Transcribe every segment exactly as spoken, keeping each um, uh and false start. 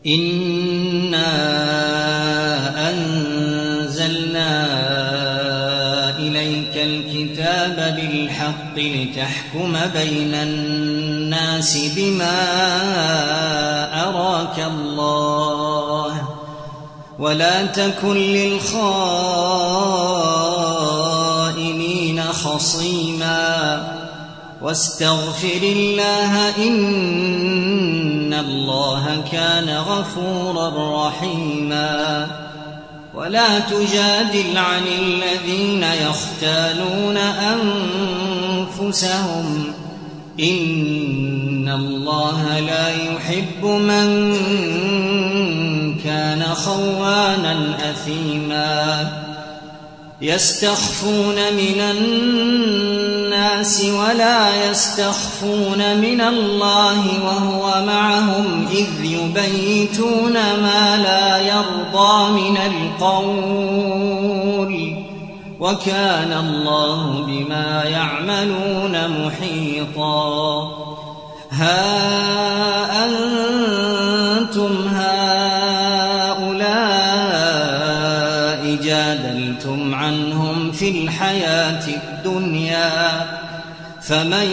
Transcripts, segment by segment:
إنا أنزلنا إليك الكتاب بالحق لتحكم بين الناس بما أراك الله ولا تكن للخائنين خصيما واستغفر الله إن الله كان غفورا رحيما ولا تجادل عن الذين يختانون أنفسهم إن الله لا يحب من كان خوانا أثيما يستخفون من الناس ولا يستخفون من الله وهو معهم إذ يبيتون ما لا يرضى من القول وكان الله بما يعملون محيطا ها أنتم هؤلاء جادلتم عنهم في الحياة الدنيا فمن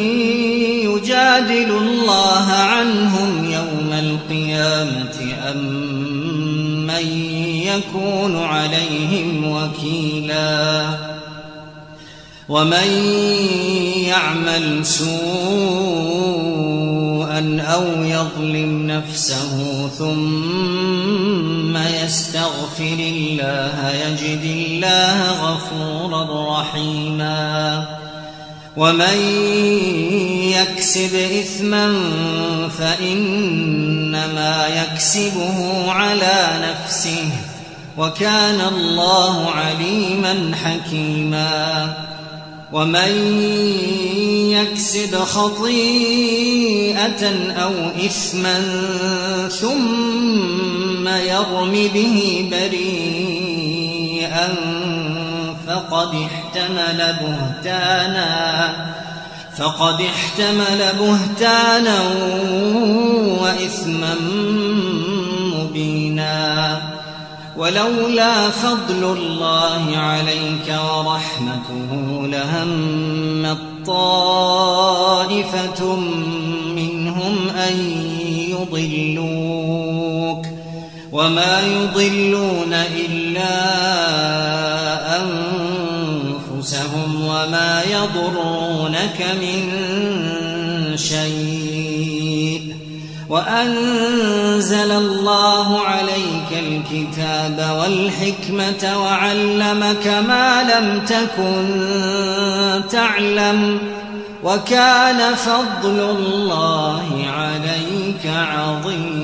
يجادل الله عنهم يوم القيامة أم من يكون عليهم وكيلا ومن يعمل سوءا أو يظلم نفسه ثم يستغفر الله يجد الله غفورا رحيما ومن يكسب إثما فإنما يكسبه على نفسه وكان الله عليما حكيما ومن يكسب خطيئة أو إثما ثم يرم به بريئا فقد احتمل بهتانا فقد احتمل بهتانا وإثما مبينا ولولا فضل الله عليك ورحمته لهمت طائفة منهم أن يضلوك وما يضلون إلا أنفسهم وما يضرونك من شيء وأنزل الله عليك الكتاب والحكمة وعلمك ما لم تكن تعلم وكان فضل الله عليك عظيما.